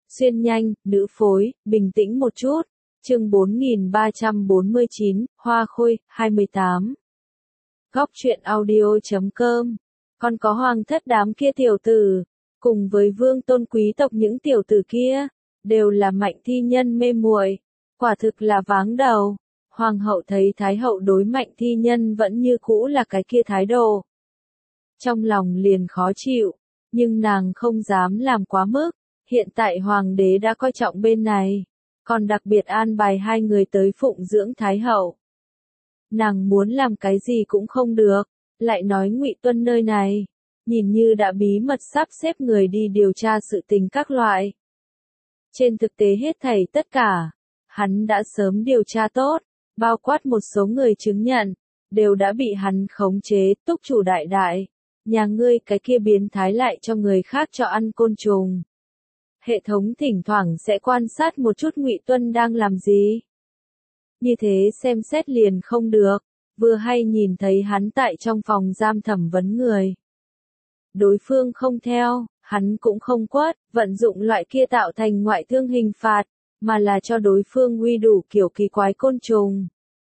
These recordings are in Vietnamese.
Xuyên nhanh, nữ phối, bình tĩnh một chút. Chương 4349, Hoa Khôi, 28. Góc truyện audio.com. Còn có hoàng thất đám kia tiểu tử, cùng với vương tôn quý tộc những tiểu tử kia, đều là Mạnh Thi Nhân mê muội, quả thực là váng đầu. Hoàng hậu thấy thái hậu đối Mạnh Thi Nhân vẫn như cũ là cái kia thái độ, trong lòng liền khó chịu, nhưng nàng không dám làm quá mức. Hiện tại hoàng đế đã coi trọng bên này, còn đặc biệt an bài hai người tới phụng dưỡng thái hậu. Nàng muốn làm cái gì cũng không được, lại nói Ngụy Tuân nơi này, nhìn như đã bí mật sắp xếp người đi điều tra sự tình các loại. Trên thực tế hết thảy tất cả, hắn đã sớm điều tra tốt, bao quát một số người chứng nhận, đều đã bị hắn khống chế. Túc chủ đại đại, nhà ngươi cái kia biến thái lại cho người khác cho ăn côn trùng. Hệ thống thỉnh thoảng sẽ quan sát một chút Ngụy Tuân đang làm gì. Như thế xem xét liền không được, vừa hay nhìn thấy hắn tại trong phòng giam thẩm vấn người. Đối phương không theo, hắn cũng không quất, vận dụng loại kia tạo thành ngoại thương hình phạt, mà là cho đối phương uy đủ kiểu kỳ quái côn trùng.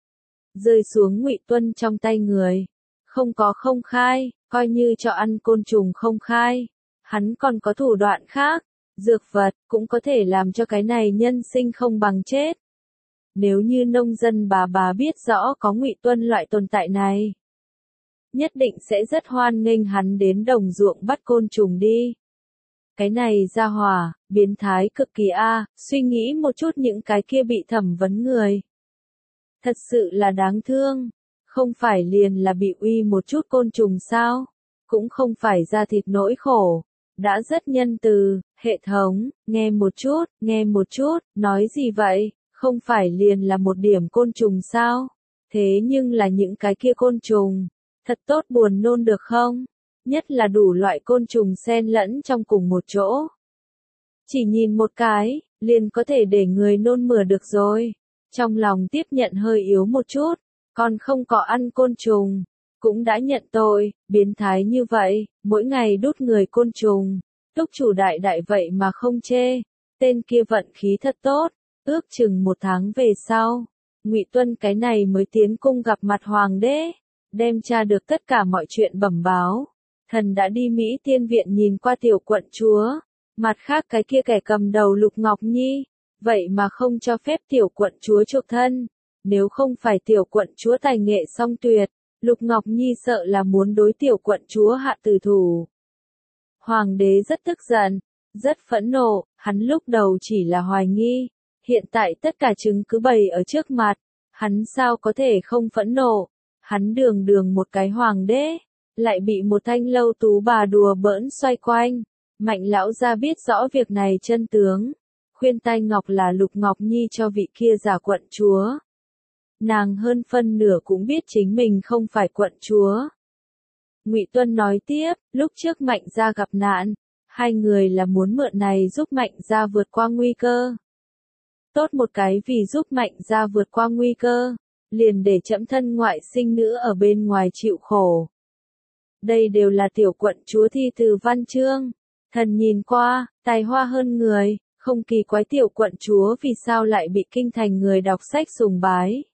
Rơi xuống Ngụy Tuân trong tay người, không có không khai, coi như cho ăn côn trùng không khai. Hắn còn có thủ đoạn khác, dược vật, cũng có thể làm cho cái này nhân sinh không bằng chết. Nếu như nông dân bà biết rõ có Ngụy Tuân loại tồn tại này, nhất định sẽ rất hoan nghênh hắn đến đồng ruộng bắt côn trùng đi. Cái này ra hỏa, biến thái cực kỳ a, suy nghĩ một chút những cái kia bị thẩm vấn người. Thật sự là đáng thương, không phải liền là bị uy một chút côn trùng sao, cũng không phải ra thịt nỗi khổ. Đã rất nhân từ, hệ thống, nghe một chút, nói gì vậy, không phải liền là một điểm côn trùng sao, thế nhưng là những cái kia côn trùng, thật tốt buồn nôn được không, nhất là đủ loại côn trùng xen lẫn trong cùng một chỗ. Chỉ nhìn một cái, liền có thể để người nôn mửa được rồi, trong lòng tiếp nhận hơi yếu một chút, còn không có ăn côn trùng. Cũng đã nhận tội, biến thái như vậy, mỗi ngày đút người côn trùng. Túc chủ đại đại vậy mà không chê, tên kia vận khí thật tốt. Ước chừng 1 tháng về sau, Ngụy Tuân cái này mới tiến cung gặp mặt hoàng đế, đem tra được tất cả mọi chuyện bẩm báo. Thần đã đi Mỹ Tiên Viện nhìn qua tiểu quận chúa, mặt khác cái kia kẻ cầm đầu Lục Ngọc Nhi, vậy mà không cho phép tiểu quận chúa chuộc thân. Nếu không phải tiểu quận chúa tài nghệ song tuyệt, Lục Ngọc Nhi sợ là muốn đối tiểu quận chúa hạ tử thủ. Hoàng đế rất tức giận, rất phẫn nộ, hắn lúc đầu chỉ là hoài nghi, hiện tại tất cả chứng cứ bày ở trước mặt, hắn sao có thể không phẫn nộ, hắn đường một cái hoàng đế, lại bị một thanh lâu tú bà đùa bỡn xoay quanh. Mạnh lão gia biết rõ việc này chân tướng, khuyên tai ngọc là Lục Ngọc Nhi cho vị kia giả quận chúa. Nàng hơn phân nửa cũng biết chính mình không phải quận chúa. Ngụy Tuân nói tiếp, lúc trước Mạnh gia gặp nạn, hai người là muốn mượn này giúp Mạnh gia vượt qua nguy cơ. Tốt một cái vì giúp Mạnh gia vượt qua nguy cơ, liền để trẫm thân ngoại sinh nữ ở bên ngoài chịu khổ. Đây đều là tiểu quận chúa thi từ văn chương, thần nhìn qua, tài hoa hơn người, không kỳ quái tiểu quận chúa vì sao lại bị kinh thành người đọc sách sùng bái.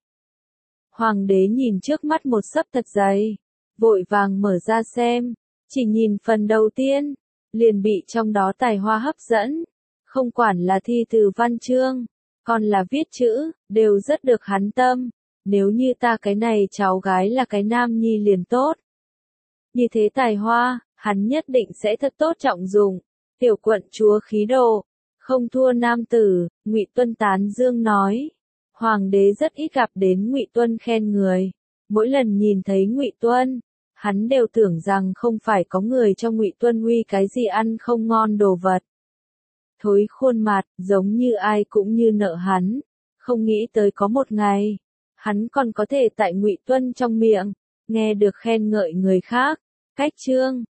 Hoàng đế nhìn trước mắt một sấp thật dày, vội vàng mở ra xem, chỉ nhìn phần đầu tiên, liền bị trong đó tài hoa hấp dẫn, không quản là thi từ văn chương, còn là viết chữ, đều rất được hắn tâm, nếu như ta cái này cháu gái là cái nam nhi liền tốt. Như thế tài hoa, hắn nhất định sẽ thật tốt trọng dụng, tiểu quận chúa khí độ, không thua nam tử, Ngụy Tuân tán dương nói. Hoàng đế rất ít gặp đến Ngụy Tuân khen người, mỗi lần nhìn thấy Ngụy Tuân, hắn đều tưởng rằng không phải có người cho Ngụy Tuân uy cái gì ăn không ngon đồ vật. Thối khuôn mặt, giống như ai cũng như nợ hắn, không nghĩ tới có một ngày, hắn còn có thể tại Ngụy Tuân trong miệng, nghe được khen ngợi người khác. Cách chương,